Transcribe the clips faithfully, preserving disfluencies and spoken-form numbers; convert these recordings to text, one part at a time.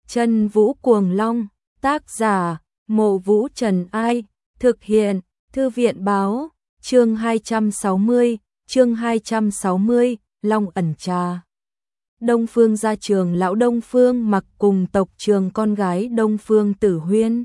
Chân Vũ Cuồng Long, tác giả, Mộ Vũ Trần Ai, thực hiện, Thư viện Báo, chương hai trăm sáu mươi, chương hai trăm sáu mươi, Long ẩn trà. Đông Phương gia trường lão Đông Phương Mặc cùng tộc trường con gái Đông Phương Tử Huyên.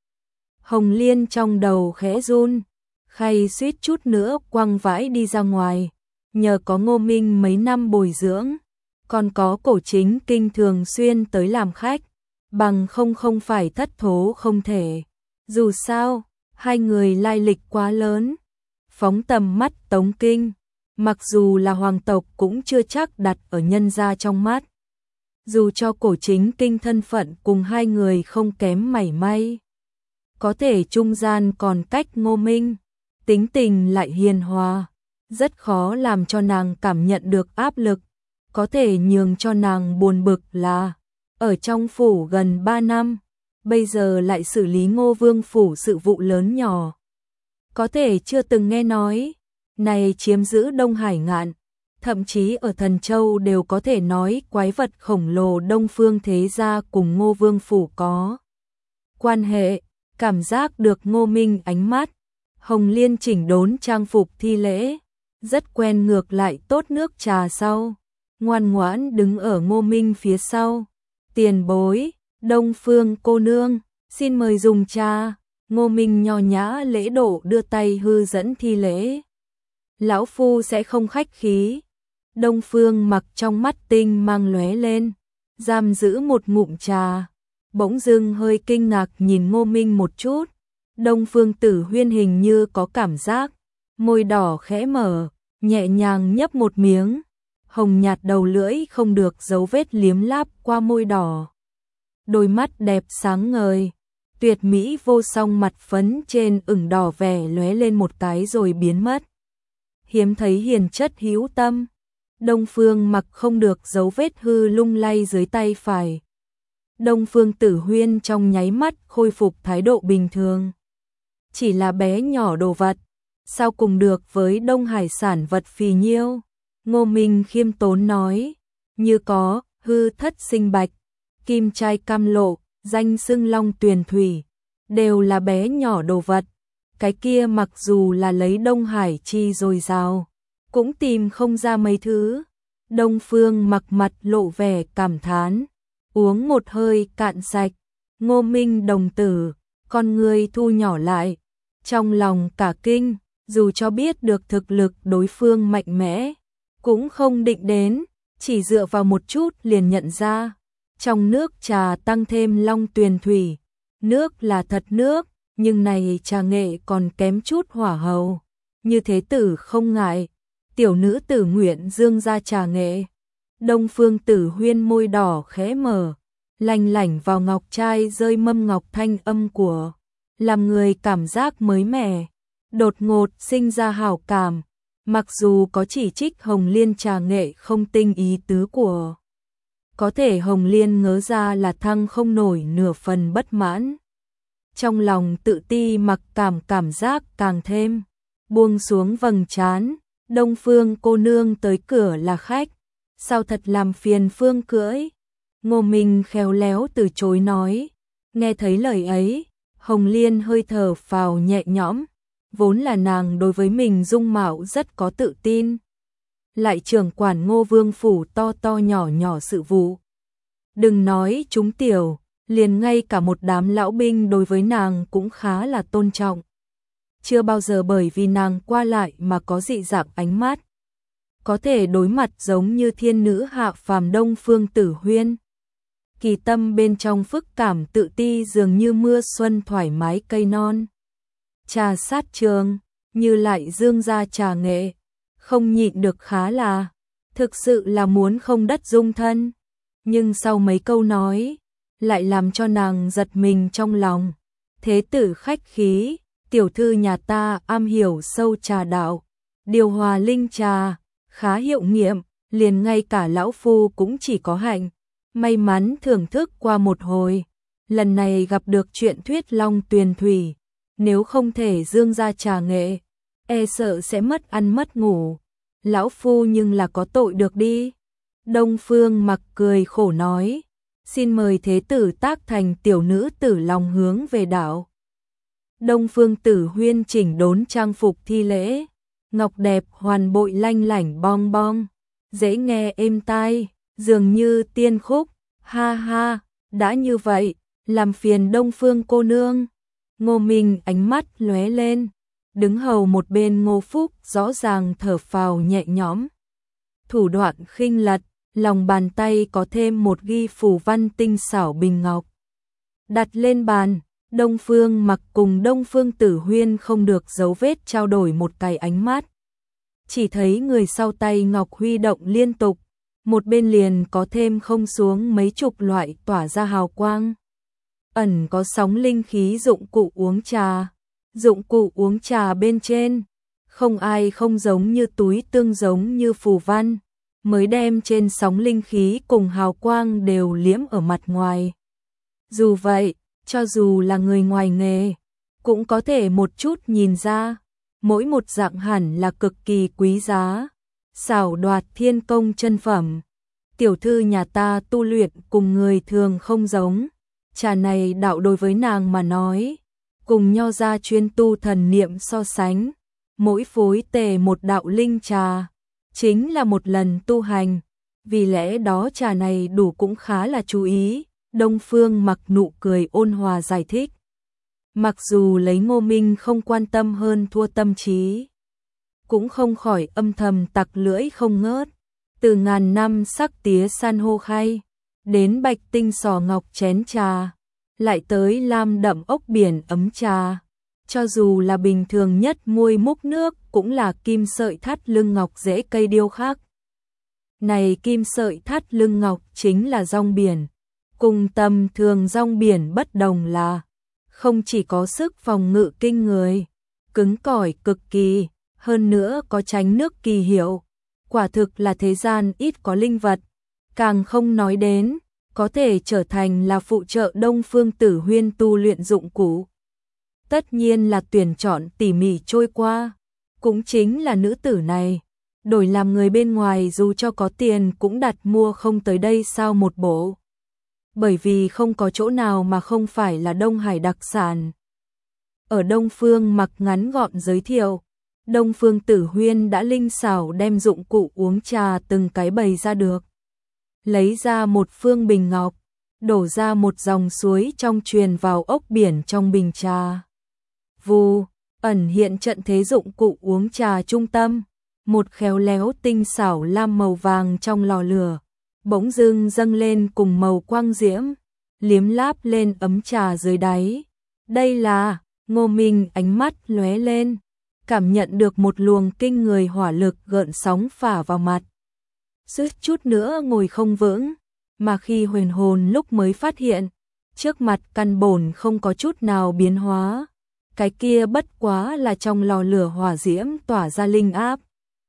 Hồng Liên trong đầu khẽ run, khay suýt chút nữa quăng vãi đi ra ngoài, nhờ có Ngô Minh mấy năm bồi dưỡng, còn có Cổ Chính Kinh thường xuyên tới làm khách, bằng không không phải thất thố không thể. Dù sao, hai người lai lịch quá lớn, phóng tầm mắt Tống Kinh, mặc dù là hoàng tộc cũng chưa chắc đặt ở nhân gia trong mắt. Dù cho Cổ Chính Kinh thân phận cùng hai người không kém mảy may, có thể trung gian còn cách Ngô Minh, tính tình lại hiền hòa, rất khó làm cho nàng cảm nhận được áp lực, có thể nhường cho nàng buồn bực là ở trong phủ gần ba năm, bây giờ lại xử lý Ngô Vương phủ sự vụ lớn nhỏ. Có thể chưa từng nghe nói, này chiếm giữ Đông Hải ngạn, thậm chí ở Thần Châu đều có thể nói quái vật khổng lồ Đông Phương thế gia cùng Ngô Vương phủ có quan hệ, cảm giác được Ngô Minh ánh mắt. Hồng Liên chỉnh đốn trang phục thi lễ, rất quen ngược lại tốt nước trà sau, ngoan ngoãn đứng ở Ngô Minh phía sau. Tiền bối, Đông Phương cô nương, xin mời dùng trà. Ngô Minh nho nhã lễ độ đưa tay hư dẫn thi lễ. Lão phu sẽ không khách khí. Đông Phương Mặc trong mắt tinh mang lóe lên, giam giữ một ngụm trà, bỗng dưng hơi kinh ngạc nhìn Ngô Minh một chút. Đông Phương Tử Huyên hình như có cảm giác, môi đỏ khẽ mở, nhẹ nhàng nhấp một miếng, hồng nhạt đầu lưỡi không được dấu vết liếm láp qua môi đỏ. Đôi mắt đẹp sáng ngời, tuyệt mỹ vô song mặt phấn trên ửng đỏ vẻ lóe lên một cái rồi biến mất. Hiếm thấy hiền chất hữu tâm, Đông Phương Mặc không được dấu vết hư lung lay dưới tay phải. Đông Phương Tử Huyên trong nháy mắt khôi phục thái độ bình thường. Chỉ là bé nhỏ đồ vật, sao cùng được với Đông Hải sản vật phì nhiêu? Ngô Minh khiêm tốn nói, như có hư thất sinh bạch, kim trai cam lộ, danh xưng long tuyền thủy, đều là bé nhỏ đồ vật. Cái kia mặc dù là lấy Đông Hải chi dồi dào, cũng tìm không ra mấy thứ. Đông Phương Mặc mặt lộ vẻ cảm thán, uống một hơi cạn sạch. Ngô Minh đồng tử, con người thu nhỏ lại, trong lòng cả kinh, dù cho biết được thực lực đối phương mạnh mẽ, cũng không định đến, chỉ dựa vào một chút liền nhận ra, trong nước trà tăng thêm long tuyền thủy, nước là thật nước, nhưng này trà nghệ còn kém chút hỏa hầu, như thế tử không ngại, tiểu nữ tử nguyện dương ra trà nghệ. Đông Phương Tử Huyên môi đỏ khẽ mở, lanh lảnh vào ngọc trai rơi mâm ngọc thanh âm của, làm người cảm giác mới mẻ, đột ngột sinh ra hảo cảm, mặc dù có chỉ trích Hồng Liên trà nghệ không tinh ý tứ của. Có thể Hồng Liên ngớ ra là thăng không nổi nửa phần bất mãn. Trong lòng tự ti mặc cảm cảm giác càng thêm, buông xuống vầng trán. Đông Phương cô nương tới cửa là khách, sao thật làm phiền Phương cưỡi. Ngô Minh khéo léo từ chối nói, nghe thấy lời ấy, Hồng Liên hơi thở phào nhẹ nhõm, vốn là nàng đối với mình dung mạo rất có tự tin, lại trưởng quản Ngô Vương phủ to to nhỏ nhỏ sự vụ. Đừng nói chúng tiểu, liền ngay cả một đám lão binh đối với nàng cũng khá là tôn trọng. Chưa bao giờ bởi vì nàng qua lại mà có dị dạng ánh mắt. Có thể đối mặt giống như thiên nữ hạ phàm Đông Phương Tử Huyên. Kỳ tâm bên trong phức cảm tự ti dường như mưa xuân thoải mái cây non. Trà sát trường, như lại dương ra trà nghệ, không nhịn được khá là, thực sự là muốn không đất dung thân. Nhưng sau mấy câu nói, lại làm cho nàng giật mình trong lòng. Thế tử khách khí, tiểu thư nhà ta am hiểu sâu trà đạo, điều hòa linh trà, khá hiệu nghiệm, liền ngay cả lão phu cũng chỉ có hạnh, may mắn thưởng thức qua một hồi. Lần này gặp được chuyện thuyết long tuyền thủy, nếu không thể dương ra trà nghệ, e sợ sẽ mất ăn mất ngủ. Lão phu nhưng là có tội được đi. Đông Phương Mặc cười khổ nói, xin mời thế tử tác thành tiểu nữ tử lòng hướng về đảo. Đông Phương Tử Huyên chỉnh đốn trang phục thi lễ, ngọc đẹp hoàn bội lanh lảnh bong bong, dễ nghe êm tai, dường như tiên khúc, ha ha, đã như vậy, làm phiền Đông Phương cô nương. Ngô Minh ánh mắt lóe lên, đứng hầu một bên Ngô Phúc rõ ràng thở phào nhẹ nhõm. Thủ đoạn khinh lật, lòng bàn tay có thêm một ghi phù văn tinh xảo bình ngọc. Đặt lên bàn, Đông Phương Mặc cùng Đông Phương Tử Huyên không được giấu vết trao đổi một cái ánh mắt. Chỉ thấy người sau tay ngọc huy động liên tục, một bên liền có thêm không xuống mấy chục loại tỏa ra hào quang. Ẩn có sóng linh khí dụng cụ uống trà, dụng cụ uống trà bên trên, không ai không giống như túi tương giống như phù văn, mới đem trên sóng linh khí cùng hào quang đều liếm ở mặt ngoài. Dù vậy, cho dù là người ngoài nghề, cũng có thể một chút nhìn ra, mỗi một dạng hẳn là cực kỳ quý giá, xảo đoạt thiên công chân phẩm. Tiểu thư nhà ta tu luyện cùng người thường không giống, trà này đạo đối với nàng mà nói, cùng nho gia chuyên tu thần niệm so sánh, mỗi phối tề một đạo linh trà, chính là một lần tu hành, vì lẽ đó trà này đủ cũng khá là chú ý. Đông Phương Mặc nụ cười ôn hòa giải thích. Mặc dù lấy Ngô Minh không quan tâm hơn thua tâm trí, cũng không khỏi âm thầm tặc lưỡi không ngớt. Từ ngàn năm sắc tía san hô khay, đến bạch tinh sò ngọc chén trà, lại tới lam đậm ốc biển ấm trà. Cho dù là bình thường nhất muôi múc nước cũng là kim sợi thắt lưng ngọc dễ cây điêu khắc. Này kim sợi thắt lưng ngọc chính là rong biển. Cùng tầm thường rong biển bất đồng là không chỉ có sức phòng ngự kinh người, cứng cỏi cực kỳ, hơn nữa có tránh nước kỳ hiệu. Quả thực là thế gian ít có linh vật, càng không nói đến, có thể trở thành là phụ trợ Đông Phương Tử Huyên tu luyện dụng cụ. Tất nhiên là tuyển chọn tỉ mỉ trôi qua, cũng chính là nữ tử này, đổi làm người bên ngoài dù cho có tiền cũng đặt mua không tới đây sao một bộ. Bởi vì không có chỗ nào mà không phải là Đông Hải đặc sản. Ở Đông Phương Mặc ngắn gọn giới thiệu, Đông Phương Tử Huyên đã linh xảo đem dụng cụ uống trà từng cái bày ra được. Lấy ra một phương bình ngọc, đổ ra một dòng suối trong truyền vào ốc biển trong bình trà. Vù, ẩn hiện trận thế dụng cụ uống trà trung tâm, một khéo léo tinh xảo lam màu vàng trong lò lửa, bỗng dưng dâng lên cùng màu quang diễm, liếm láp lên ấm trà dưới đáy. Đây là, Ngô Minh ánh mắt lóe lên, cảm nhận được một luồng kinh người hỏa lực gợn sóng phả vào mặt. Suýt chút nữa ngồi không vững, mà khi huyền hồn lúc mới phát hiện, trước mặt căn bổn không có chút nào biến hóa, cái kia bất quá là trong lò lửa hỏa diễm tỏa ra linh áp.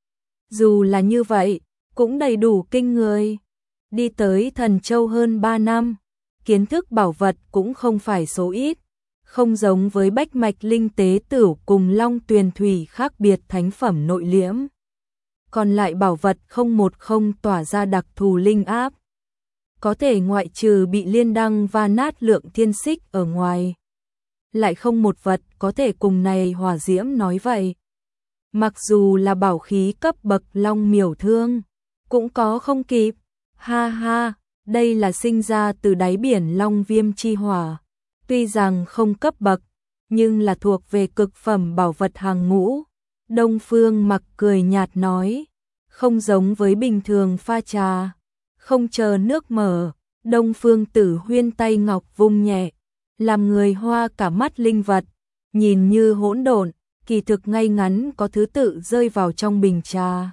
Dù là như vậy, cũng đầy đủ kinh người. Đi tới Thần Châu hơn ba năm, kiến thức bảo vật cũng không phải số ít, không giống với bách mạch linh tế tửu cùng long tuyền thủy khác biệt thánh phẩm nội liễm. Còn lại bảo vật không một không tỏa ra đặc thù linh áp, có thể ngoại trừ bị liên đăng và nát lượng thiên xích ở ngoài, lại không một vật có thể cùng này hỏa diễm nói vậy. Mặc dù là bảo khí cấp bậc long miểu thương, cũng có không kịp. Ha ha, đây là sinh ra từ đáy biển long viêm chi hỏa, tuy rằng không cấp bậc, nhưng là thuộc về cực phẩm bảo vật hàng ngũ. Đông Phương Mặc cười nhạt nói, không giống với bình thường pha trà, không chờ nước mở, Đông Phương Tử Huyên tay ngọc vung nhẹ, làm người hoa cả mắt linh vật, nhìn như hỗn độn, kỳ thực ngay ngắn có thứ tự rơi vào trong bình trà.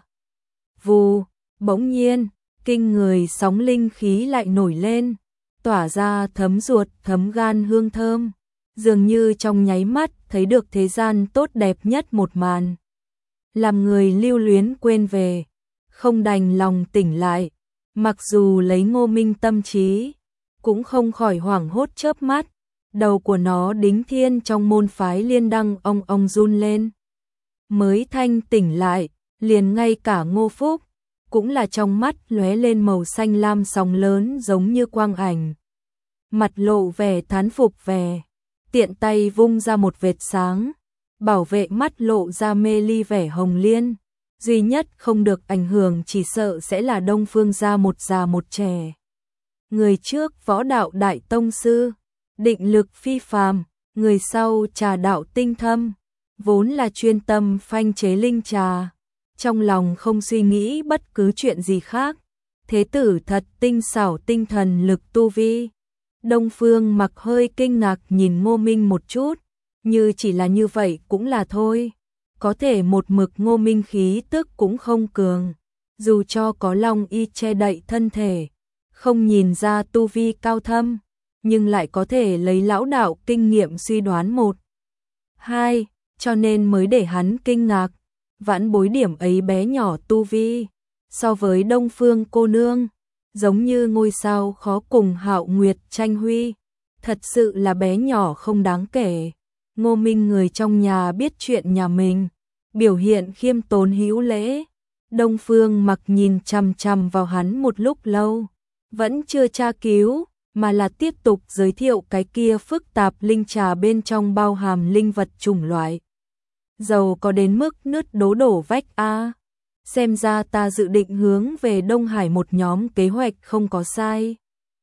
Vù, bỗng nhiên, kinh người sóng linh khí lại nổi lên, tỏa ra thấm ruột thấm gan hương thơm, dường như trong nháy mắt thấy được thế gian tốt đẹp nhất một màn. Làm người lưu luyến quên về, không đành lòng tỉnh lại, mặc dù lấy Ngô Minh tâm trí, cũng không khỏi hoảng hốt chớp mắt, đầu của nó đính thiên trong môn phái liên đăng ong ong run lên. Mới thanh tỉnh lại, liền ngay cả Ngô Phúc cũng là trong mắt lóe lên màu xanh lam sóng lớn giống như quang ảnh. Mặt lộ vẻ thán phục vẻ, tiện tay vung ra một vệt sáng, bảo vệ mắt lộ ra mê ly vẻ hồng liên. Duy nhất không được ảnh hưởng chỉ sợ sẽ là Đông Phương gia một già một trẻ. Người trước võ đạo đại tông sư, định lực phi phàm, người sau trà đạo tinh thâm, vốn là chuyên tâm phanh chế linh trà, trong lòng không suy nghĩ bất cứ chuyện gì khác. Thế tử thật tinh xảo tinh thần lực tu vi. Đông Phương Mặc hơi kinh ngạc nhìn Ngô Minh một chút, như chỉ là như vậy cũng là thôi. Có thể một mực Ngô Minh khí tức cũng không cường, dù cho có long y che đậy thân thể, không nhìn ra tu vi cao thâm, nhưng lại có thể lấy lão đạo kinh nghiệm suy đoán một, hai, cho nên mới để hắn kinh ngạc. Vãn bối điểm ấy bé nhỏ tu vi, so với Đông Phương cô nương, giống như ngôi sao khó cùng Hạo Nguyệt tranh huy, thật sự là bé nhỏ không đáng kể. Ngô Minh người trong nhà biết chuyện nhà mình, biểu hiện khiêm tốn hữu lễ. Đông Phương Mặc nhìn chằm chằm vào hắn một lúc lâu, vẫn chưa tra cứu, mà là tiếp tục giới thiệu cái kia phức tạp linh trà bên trong bao hàm linh vật chủng loại. Dầu có đến mức nứt đố đổ vách a. Xem ra ta dự định hướng về Đông Hải một nhóm kế hoạch không có sai.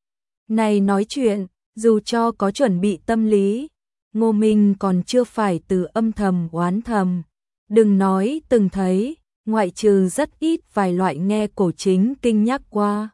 Này nói chuyện, dù cho có chuẩn bị tâm lý, Ngô Minh còn chưa phải từ âm thầm oán thầm. Đừng nói từng thấy, ngoại trừ rất ít vài loại nghe cổ chính kinh nhắc qua,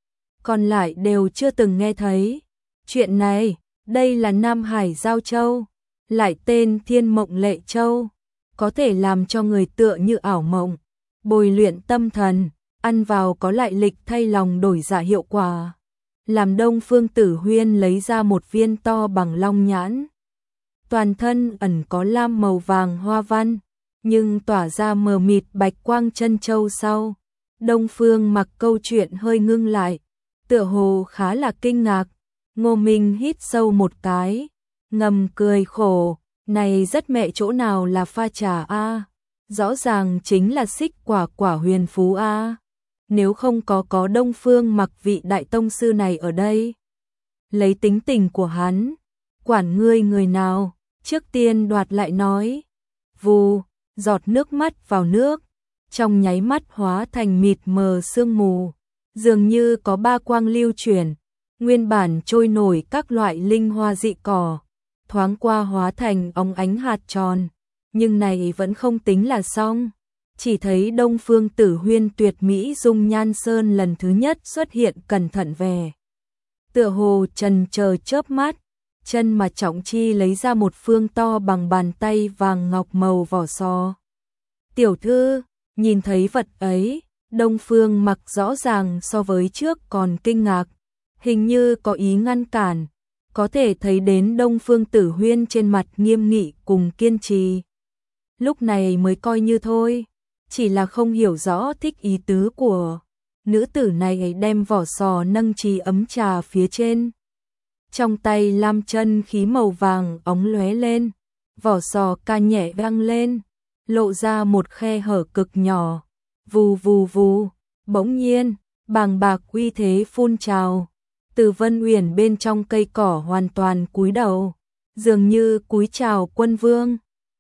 còn lại đều chưa từng nghe thấy. Chuyện này, đây là Nam Hải Giao Châu, lại tên Thiên Mộng Lệ Châu, có thể làm cho người tựa như ảo mộng, bồi luyện tâm thần, ăn vào có lại lịch thay lòng đổi dạ hiệu quả. Làm Đông Phương Tử Huyên lấy ra một viên to bằng long nhãn, toàn thân ẩn có lam màu vàng hoa văn, nhưng tỏa ra mờ mịt bạch quang chân châu sau. Đông Phương Mặc câu chuyện hơi ngưng lại, tựa hồ khá là kinh ngạc. Ngô Minh hít sâu một cái, ngầm cười khổ, này rất mẹ chỗ nào là pha trà a, rõ ràng chính là xích quả quả huyền phú a. Nếu không có có Đông Phương Mặc vị đại tông sư này ở đây, lấy tính tình của hắn, quản ngươi người nào, trước tiên đoạt lại nói. Vù, giọt nước mắt vào nước, trong nháy mắt hóa thành mịt mờ sương mù, dường như có ba quang lưu chuyển, nguyên bản trôi nổi các loại linh hoa dị cỏ, thoáng qua hóa thành óng ánh hạt tròn, nhưng này vẫn không tính là xong. Chỉ thấy Đông Phương Tử Huyên tuyệt mỹ dung nhan sơn lần thứ nhất xuất hiện cẩn thận về, tựa hồ trần chờ chớp mắt, chân mà Trọng Chi lấy ra một phương to bằng bàn tay vàng ngọc màu vỏ sò. Tiểu thư, nhìn thấy vật ấy, Đông Phương Mặc rõ ràng so với trước còn kinh ngạc, hình như có ý ngăn cản, có thể thấy đến Đông Phương Tử Huyên trên mặt nghiêm nghị cùng kiên trì. Lúc này mới coi như thôi, chỉ là không hiểu rõ thích ý tứ của nữ tử này, đem vỏ sò nâng trì ấm trà phía trên. Trong tay lam chân khí màu vàng óng lóe lên, vỏ sò ca nhẹ vang lên, lộ ra một khe hở cực nhỏ. Vù vù vù, bỗng nhiên, bàng bạc uy thế phun trào, từ Vân Uyển bên trong cây cỏ hoàn toàn cúi đầu, dường như cúi chào quân vương.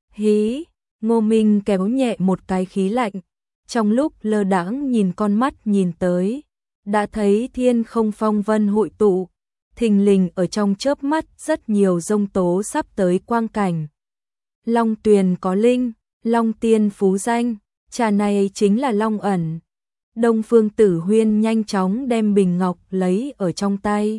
Hí, Ngô Minh kéo nhẹ một cái khí lạnh, trong lúc lơ đãng nhìn con mắt nhìn tới, đã thấy thiên không phong vân hội tụ, thình lình ở trong chớp mắt rất nhiều dông tố sắp tới quang cảnh. Long tuyền có linh, long tiên phú danh, trà này chính là long ẩn. Đông Phương Tử Huyên nhanh chóng đem bình ngọc lấy ở trong tay,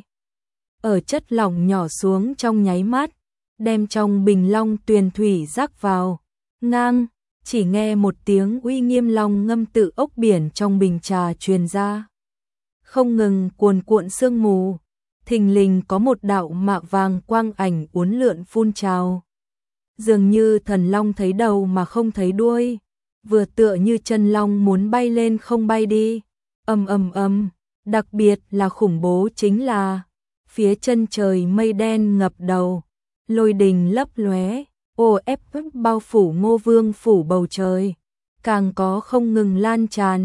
ở chất lỏng nhỏ xuống trong nháy mắt, đem trong bình long tuyền thủy rắc vào, ngang, chỉ nghe một tiếng uy nghiêm long ngâm tự ốc biển trong bình trà truyền ra, không ngừng cuồn cuộn sương mù, thình lình có một đạo mạ vàng quang ảnh uốn lượn phun trào, dường như thần long thấy đầu mà không thấy đuôi, vừa tựa như chân long muốn bay lên không bay đi. Ầm ầm ầm, đặc biệt là khủng bố chính là phía chân trời mây đen ngập đầu, lôi đình lấp lóe, ô ép bao phủ Ngô Vương phủ bầu trời, càng có không ngừng lan tràn,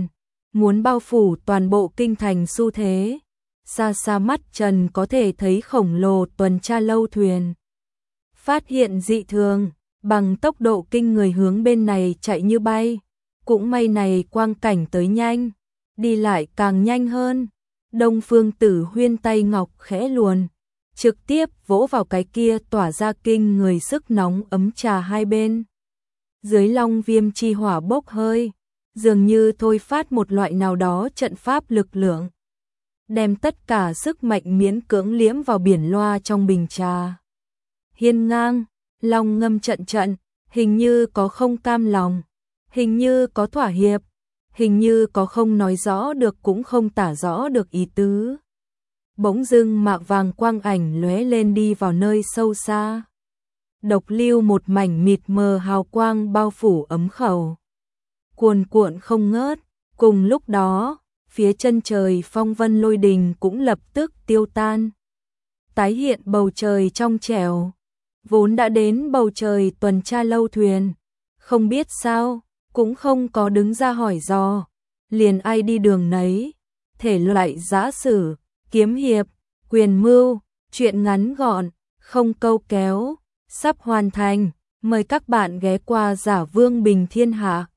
muốn bao phủ toàn bộ kinh thành xu thế. Xa xa mắt Trần có thể thấy khổng lồ tuần tra lâu thuyền. Phát hiện dị thường, bằng tốc độ kinh người hướng bên này chạy như bay. Cũng may này quang cảnh tới nhanh, đi lại càng nhanh hơn. Đông Phương Tử Huyên tay ngọc khẽ luồn, trực tiếp vỗ vào cái kia tỏa ra kinh người sức nóng ấm trà hai bên. Dưới long viêm chi hỏa bốc hơi, dường như thôi phát một loại nào đó trận pháp lực lượng, đem tất cả sức mạnh miễn cưỡng liếm vào biển loa trong bình trà. Hiên ngang, long ngâm trận trận, hình như có không cam lòng, hình như có thỏa hiệp, hình như có không nói rõ được cũng không tả rõ được ý tứ. Bỗng dưng mạc vàng quang ảnh lóe lên đi vào nơi sâu xa. Độc lưu một mảnh mịt mờ hào quang bao phủ ấm khẩu, cuồn cuộn không ngớt. Cùng lúc đó, phía chân trời phong vân lôi đình cũng lập tức tiêu tan, tái hiện bầu trời trong trẻo. Vốn đã đến bầu trời tuần tra lâu thuyền, không biết sao, cũng không có đứng ra hỏi dò, liền ai đi đường nấy, thể loại giã sử, kiếm hiệp, quyền mưu, chuyện ngắn gọn, không câu kéo, sắp hoàn thành, mời các bạn ghé qua Giả Vương Bình Thiên Hạ.